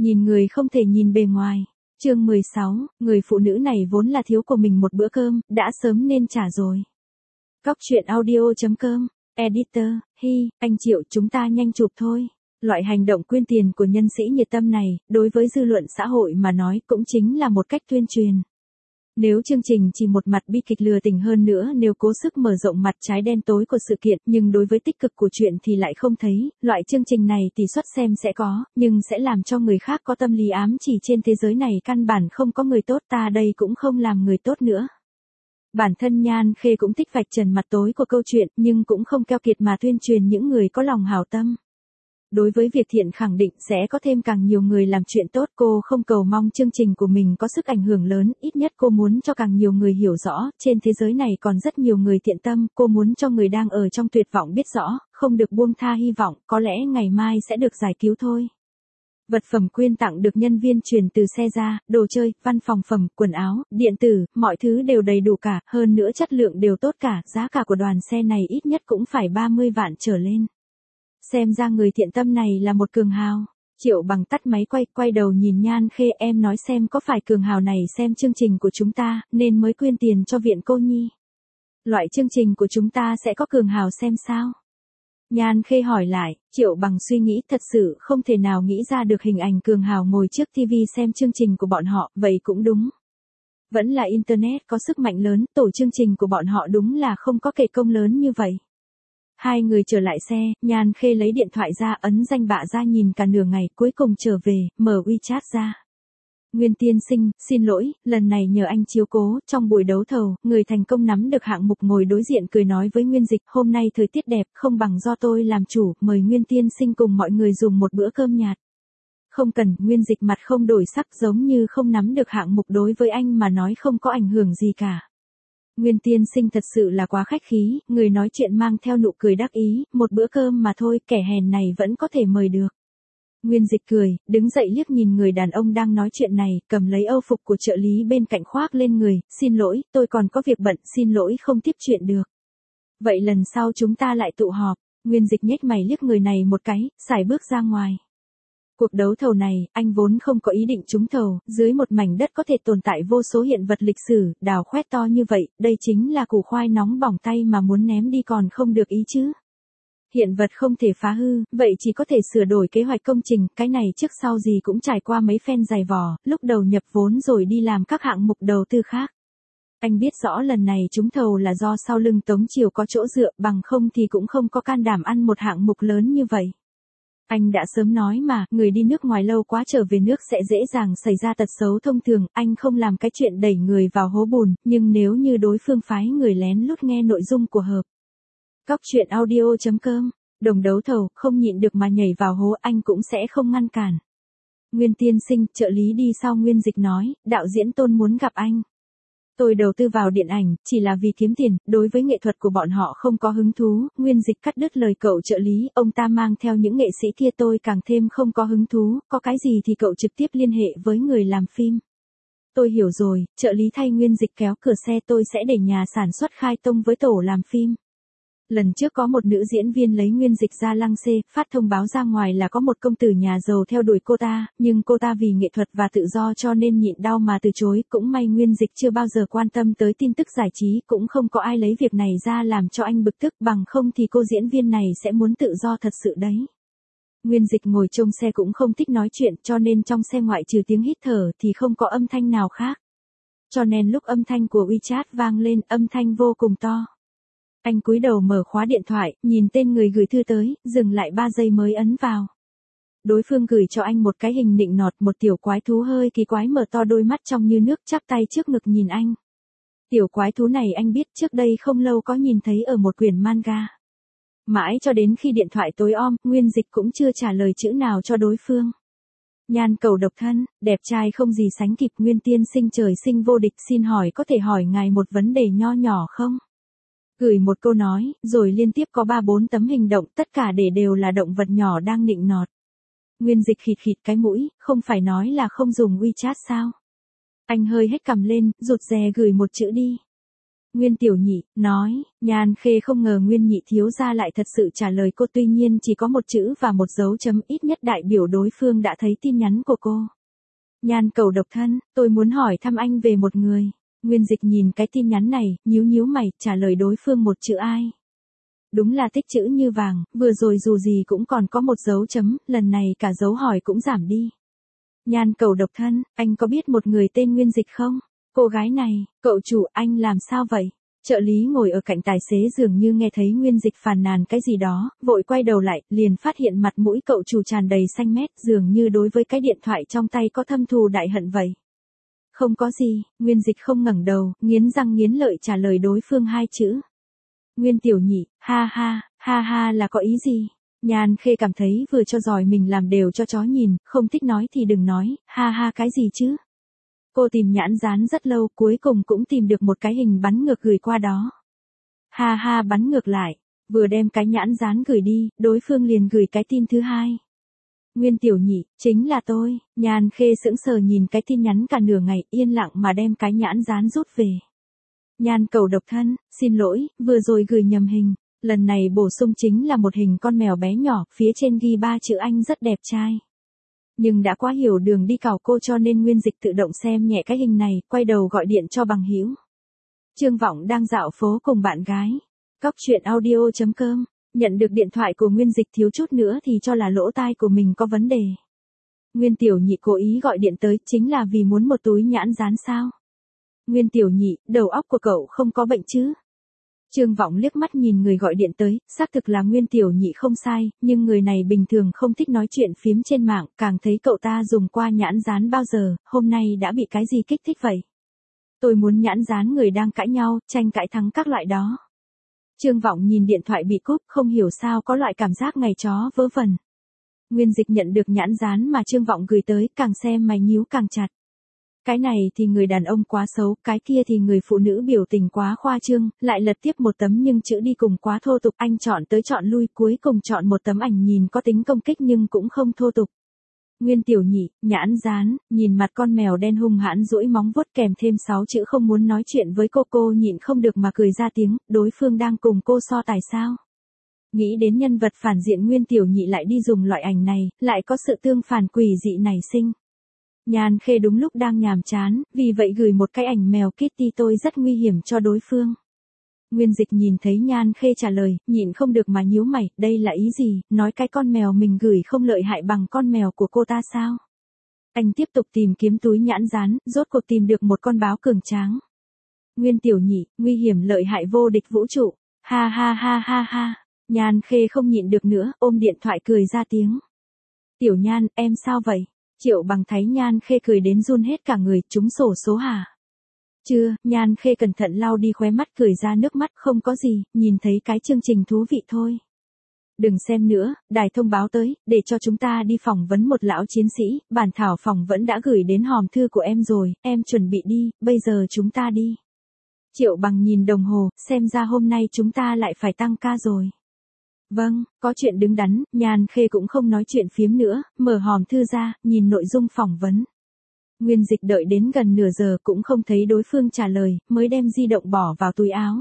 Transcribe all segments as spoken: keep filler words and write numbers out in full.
Nhìn người không thể nhìn bề ngoài. Chương mười sáu, người phụ nữ này vốn là thiếu của mình một bữa cơm, đã sớm nên trả rồi. Cóc truyện audio.com, Editor, hi, anh Triệu chúng ta nhanh chụp thôi. Loại hành động quyên tiền của nhân sĩ nhiệt tâm này, đối với dư luận xã hội mà nói cũng chính là một cách tuyên truyền. Nếu chương trình chỉ một mặt bi kịch lừa tình hơn nữa nếu cố sức mở rộng mặt trái đen tối của sự kiện, nhưng đối với tích cực của chuyện thì lại không thấy, loại chương trình này tỷ suất xem sẽ có, nhưng sẽ làm cho người khác có tâm lý ám chỉ trên thế giới này căn bản không có người tốt, ta đây cũng không làm người tốt nữa. Bản thân Nhan Khê cũng thích vạch trần mặt tối của câu chuyện, nhưng cũng không keo kiệt mà tuyên truyền những người có lòng hảo tâm. Đối với việc thiện khẳng định sẽ có thêm càng nhiều người làm chuyện tốt, cô không cầu mong chương trình của mình có sức ảnh hưởng lớn, ít nhất cô muốn cho càng nhiều người hiểu rõ, trên thế giới này còn rất nhiều người thiện tâm, cô muốn cho người đang ở trong tuyệt vọng biết rõ, không được buông tha hy vọng, có lẽ ngày mai sẽ được giải cứu thôi. Vật phẩm quyên tặng được nhân viên chuyển từ xe ra, đồ chơi, văn phòng phẩm, quần áo, điện tử, mọi thứ đều đầy đủ cả, hơn nữa chất lượng đều tốt cả, giá cả của đoàn xe này ít nhất cũng phải ba mươi vạn trở lên. Xem ra người thiện tâm này là một cường hào. Triệu Bằng tắt máy quay, quay đầu nhìn Nhan Khê, em nói xem có phải cường hào này xem chương trình của chúng ta, nên mới quyên tiền cho viện cô nhi. Loại chương trình của chúng ta sẽ có cường hào xem sao? Nhan Khê hỏi lại, Triệu Bằng suy nghĩ thật sự không thể nào nghĩ ra được hình ảnh cường hào ngồi trước ti vi xem chương trình của bọn họ, vậy cũng đúng. Vẫn là Internet có sức mạnh lớn, tổ chương trình của bọn họ đúng là không có kể công lớn như vậy. Hai người trở lại xe, Nhan Khê lấy điện thoại ra ấn danh bạ ra nhìn cả nửa ngày, cuối cùng trở về, mở WeChat ra. Nguyên tiên sinh, xin lỗi, lần này nhờ anh chiếu cố, trong buổi đấu thầu, người thành công nắm được hạng mục ngồi đối diện cười nói với Nguyên Dịch, hôm nay thời tiết đẹp, không bằng do tôi làm chủ, mời Nguyên tiên sinh cùng mọi người dùng một bữa cơm nhạt. Không cần, Nguyên Dịch mặt không đổi sắc giống như không nắm được hạng mục đối với anh mà nói không có ảnh hưởng gì cả. Nguyên tiên sinh thật sự là quá khách khí, người nói chuyện mang theo nụ cười đắc ý, một bữa cơm mà thôi, kẻ hèn này vẫn có thể mời được. Nguyên Dịch cười, đứng dậy liếc nhìn người đàn ông đang nói chuyện này, cầm lấy âu phục của trợ lý bên cạnh khoác lên người, xin lỗi, tôi còn có việc bận, xin lỗi không tiếp chuyện được. Vậy lần sau chúng ta lại tụ họp. Nguyên Dịch nhếch mày liếc người này một cái, sải bước ra ngoài. Cuộc đấu thầu này, anh vốn không có ý định trúng thầu, dưới một mảnh đất có thể tồn tại vô số hiện vật lịch sử, đào khoét to như vậy, đây chính là củ khoai nóng bỏng tay mà muốn ném đi còn không được ý chứ. Hiện vật không thể phá hư, vậy chỉ có thể sửa đổi kế hoạch công trình, cái này trước sau gì cũng trải qua mấy phen dày vò, lúc đầu nhập vốn rồi đi làm các hạng mục đầu tư khác. Anh biết rõ lần này trúng thầu là do sau lưng Tống Triều có chỗ dựa, bằng không thì cũng không có can đảm ăn một hạng mục lớn như vậy. Anh đã sớm nói mà, người đi nước ngoài lâu quá trở về nước sẽ dễ dàng xảy ra tật xấu thông thường, anh không làm cái chuyện đẩy người vào hố bùn, nhưng nếu như đối phương phái người lén lút nghe nội dung của hợp. Cóc truyện audio.com, đồng đấu thầu, không nhịn được mà nhảy vào hố anh cũng sẽ không ngăn cản. Nguyên tiên sinh, trợ lý đi sau Nguyên Dịch nói, đạo diễn Tôn muốn gặp anh. Tôi đầu tư vào điện ảnh, chỉ là vì kiếm tiền, đối với nghệ thuật của bọn họ không có hứng thú, Nguyên Dịch cắt đứt lời cậu trợ lý, ông ta mang theo những nghệ sĩ kia tôi càng thêm không có hứng thú, có cái gì thì cậu trực tiếp liên hệ với người làm phim. Tôi hiểu rồi, trợ lý thay Nguyên Dịch kéo cửa xe, tôi sẽ để nhà sản xuất khai tông với tổ làm phim. Lần trước có một nữ diễn viên lấy Nguyên Dịch ra lăng xê, phát thông báo ra ngoài là có một công tử nhà giàu theo đuổi cô ta, nhưng cô ta vì nghệ thuật và tự do cho nên nhịn đau mà từ chối, cũng may Nguyên Dịch chưa bao giờ quan tâm tới tin tức giải trí, cũng không có ai lấy việc này ra làm cho anh bực tức, bằng không thì cô diễn viên này sẽ muốn tự do thật sự đấy. Nguyên Dịch ngồi trong xe cũng không thích nói chuyện, cho nên trong xe ngoại trừ tiếng hít thở thì không có âm thanh nào khác. Cho nên lúc âm thanh của WeChat vang lên, âm thanh vô cùng to. Anh cúi đầu mở khóa điện thoại, nhìn tên người gửi thư tới, dừng lại ba giây mới ấn vào. Đối phương gửi cho anh một cái hình nịnh nọt, một tiểu quái thú hơi kỳ quái mở to đôi mắt trong như nước, chắp tay trước ngực nhìn anh. Tiểu quái thú này anh biết trước đây không lâu có nhìn thấy ở một quyển manga. Mãi cho đến khi điện thoại tối om, Nguyên Dịch cũng chưa trả lời chữ nào cho đối phương. Nhan cầu độc thân, đẹp trai không gì sánh kịp, Nguyên tiên sinh trời sinh vô địch, xin hỏi có thể hỏi ngài một vấn đề nho nhỏ không? Gửi một câu nói, rồi liên tiếp có ba bốn tấm hình động, tất cả để đều là động vật nhỏ đang nịnh nọt. Nguyên Dịch khịt khịt cái mũi, không phải nói là không dùng WeChat sao? Anh hơi hết cằm lên, rụt rè gửi một chữ đi. Nguyên Tiểu Nhị, nói, Nhan Khê không ngờ Nguyên Nhị thiếu gia lại thật sự trả lời cô, tuy nhiên chỉ có một chữ và một dấu chấm, ít nhất đại biểu đối phương đã thấy tin nhắn của cô. Nhan Cầu độc thân, tôi muốn hỏi thăm anh về một người. Nguyên Dịch nhìn cái tin nhắn này, nhíu nhíu mày, trả lời đối phương một chữ ai. Đúng là tích chữ như vàng, vừa rồi dù gì cũng còn có một dấu chấm, lần này cả dấu hỏi cũng giảm đi. Nhan Cầu độc thân, anh có biết một người tên Nguyên Dịch không? Cô gái này, cậu chủ, anh làm sao vậy? Trợ lý ngồi ở cạnh tài xế dường như nghe thấy Nguyên Dịch phàn nàn cái gì đó, vội quay đầu lại, liền phát hiện mặt mũi cậu chủ tràn đầy xanh mét, dường như đối với cái điện thoại trong tay có thâm thù đại hận vậy. Không có gì, Nguyên Dịch không ngẩng đầu, nghiến răng nghiến lợi trả lời đối phương hai chữ. Nguyên Tiểu Nhị, ha ha, ha ha là có ý gì? Nhan Khê cảm thấy vừa cho giỏi mình làm đều cho chó nhìn, không thích nói thì đừng nói, ha ha cái gì chứ? Cô tìm nhãn dán rất lâu, cuối cùng cũng tìm được một cái hình bắn ngược gửi qua đó. Ha ha bắn ngược lại, vừa đem cái nhãn dán gửi đi, đối phương liền gửi cái tin thứ hai. Nguyên Tiểu Nhị, chính là tôi. Nhan Khê sững sờ nhìn cái tin nhắn cả nửa ngày, yên lặng mà đem cái nhãn dán rút về. Nhan Cầu độc thân, xin lỗi, vừa rồi gửi nhầm hình. Lần này bổ sung chính là một hình con mèo bé nhỏ, phía trên ghi ba chữ anh rất đẹp trai. Nhưng đã quá hiểu đường đi cào cô cho nên Nguyên Dịch tự động xem nhẹ cái hình này, quay đầu gọi điện cho bằng hữu. Trương Vọng đang dạo phố cùng bạn gái. Cóc truyện audio chấm com, nhận được điện thoại của Nguyên Dịch thiếu chút nữa thì cho là lỗ tai của mình có vấn đề. Nguyên Tiểu Nhị cố ý gọi điện tới chính là vì muốn một túi nhãn dán sao? Nguyên Tiểu Nhị, đầu óc của cậu không có bệnh chứ? Trương Vọng liếc mắt nhìn người gọi điện tới, xác thực là Nguyên Tiểu Nhị không sai, nhưng người này bình thường không thích nói chuyện phiếm trên mạng, càng thấy cậu ta dùng qua nhãn dán bao giờ, hôm nay đã bị cái gì kích thích vậy? Tôi muốn nhãn dán người đang cãi nhau, tranh cãi thắng các loại đó. Trương Vọng nhìn điện thoại bị cúp, không hiểu sao có loại cảm giác ngày chó vớ vẩn. Nguyên Dịch nhận được nhãn dán mà Trương Vọng gửi tới, càng xem mày nhíu càng chặt. Cái này thì người đàn ông quá xấu, cái kia thì người phụ nữ biểu tình quá khoa trương, lại lật tiếp một tấm nhưng chữ đi cùng quá thô tục, anh chọn tới chọn lui, cuối cùng chọn một tấm ảnh nhìn có tính công kích nhưng cũng không thô tục. Nguyên Tiểu Nhị, nhãn dán, nhìn mặt con mèo đen hung hãn duỗi móng vuốt kèm thêm sáu chữ không muốn nói chuyện với cô, cô nhịn không được mà cười ra tiếng, đối phương đang cùng cô so tài sao? Nghĩ đến nhân vật phản diện Nguyên Tiểu Nhị lại đi dùng loại ảnh này, lại có sự tương phản quỷ dị nảy sinh. Nhan Khê đúng lúc đang nhàm chán, vì vậy gửi một cái ảnh mèo Kitty tôi rất nguy hiểm cho đối phương. Nguyên Dịch nhìn thấy Nhan Khê trả lời, nhịn không được mà nhíu mày, đây là ý gì, nói cái con mèo mình gửi không lợi hại bằng con mèo của cô ta sao? Anh tiếp tục tìm kiếm túi nhãn dán, rốt cuộc tìm được một con báo cường tráng. Nguyên Tiểu Nhị, nguy hiểm lợi hại vô địch vũ trụ, ha ha ha ha ha, Nhan Khê không nhịn được nữa, ôm điện thoại cười ra tiếng. Tiểu Nhan, em sao vậy? Triệu Bằng thấy Nhan Khê cười đến run hết cả người, trúng xổ số hả? Chưa, Nhan Khê cẩn thận lau đi khóe mắt cười ra nước mắt, không có gì, nhìn thấy cái chương trình thú vị thôi. Đừng xem nữa, đài thông báo tới, để cho chúng ta đi phỏng vấn một lão chiến sĩ, bản thảo phỏng vấn đã gửi đến hòm thư của em rồi, em chuẩn bị đi, bây giờ chúng ta đi. Triệu Bằng nhìn đồng hồ, xem ra hôm nay chúng ta lại phải tăng ca rồi. Vâng, có chuyện đứng đắn, Nhan Khê cũng không nói chuyện phiếm nữa, mở hòm thư ra, nhìn nội dung phỏng vấn. Nguyên Dịch đợi đến gần nửa giờ cũng không thấy đối phương trả lời, mới đem di động bỏ vào túi áo.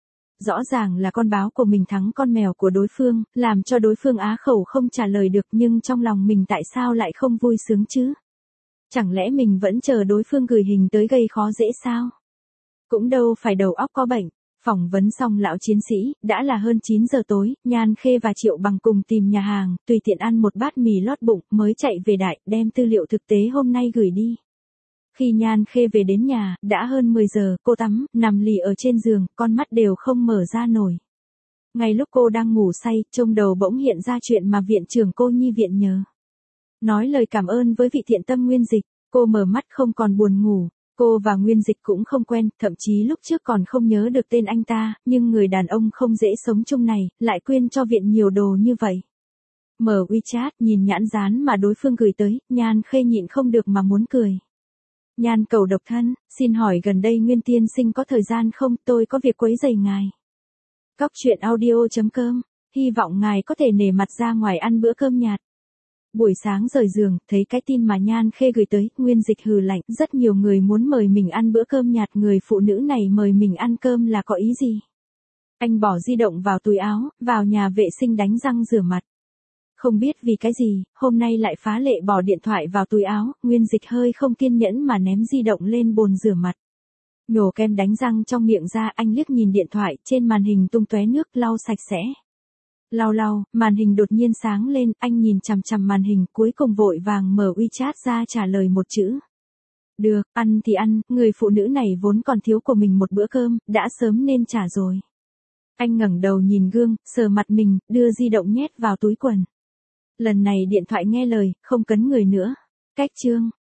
Rõ ràng là con báo của mình thắng con mèo của đối phương, làm cho đối phương á khẩu không trả lời được, nhưng trong lòng mình tại sao lại không vui sướng chứ? Chẳng lẽ mình vẫn chờ đối phương gửi hình tới gây khó dễ sao? Cũng đâu phải đầu óc có bệnh. Phỏng vấn xong lão chiến sĩ, đã là hơn chín giờ tối, Nhan Khê và Triệu Bằng cùng tìm nhà hàng, tùy tiện ăn một bát mì lót bụng, mới chạy về đại, đem tư liệu thực tế hôm nay gửi đi. Khi Nhan Khê về đến nhà, đã hơn mười giờ, cô tắm, nằm lì ở trên giường, con mắt đều không mở ra nổi. Ngay lúc cô đang ngủ say, trong đầu bỗng hiện ra chuyện mà viện trưởng cô nhi viện nhờ. Nói lời cảm ơn với vị thiện tâm Nguyên Dịch, cô mở mắt không còn buồn ngủ. Cô và Nguyên Dịch cũng không quen, thậm chí lúc trước còn không nhớ được tên anh ta, nhưng người đàn ông không dễ sống chung này, lại quyên cho viện nhiều đồ như vậy. Mở WeChat, nhìn nhãn dán mà đối phương gửi tới, Nhan Khê nhịn không được mà muốn cười. Nhan Cầu độc thân, xin hỏi gần đây Nguyên tiên sinh có thời gian không, tôi có việc quấy rầy ngài. Cóc truyện audio chấm com, hy vọng ngài có thể nể mặt ra ngoài ăn bữa cơm nhạt. Buổi sáng rời giường, thấy cái tin mà Nhan Khê gửi tới, Nguyên Dịch hừ lạnh, rất nhiều người muốn mời mình ăn bữa cơm nhạt, người phụ nữ này mời mình ăn cơm là có ý gì? Anh bỏ di động vào túi áo, vào nhà vệ sinh đánh răng rửa mặt. Không biết vì cái gì, hôm nay lại phá lệ bỏ điện thoại vào túi áo, Nguyên Dịch hơi không kiên nhẫn mà ném di động lên bồn rửa mặt. Nhổ kem đánh răng trong miệng ra, anh liếc nhìn điện thoại, trên màn hình tung tóe nước, lau sạch sẽ. Lau lau, màn hình đột nhiên sáng lên, anh nhìn chằm chằm màn hình, cuối cùng vội vàng mở WeChat ra trả lời một chữ. Được, ăn thì ăn, người phụ nữ này vốn còn thiếu của mình một bữa cơm, đã sớm nên trả rồi. Anh ngẩng đầu nhìn gương, sờ mặt mình, đưa di động nhét vào túi quần. Lần này điện thoại nghe lời, không cấn người nữa. Cách chương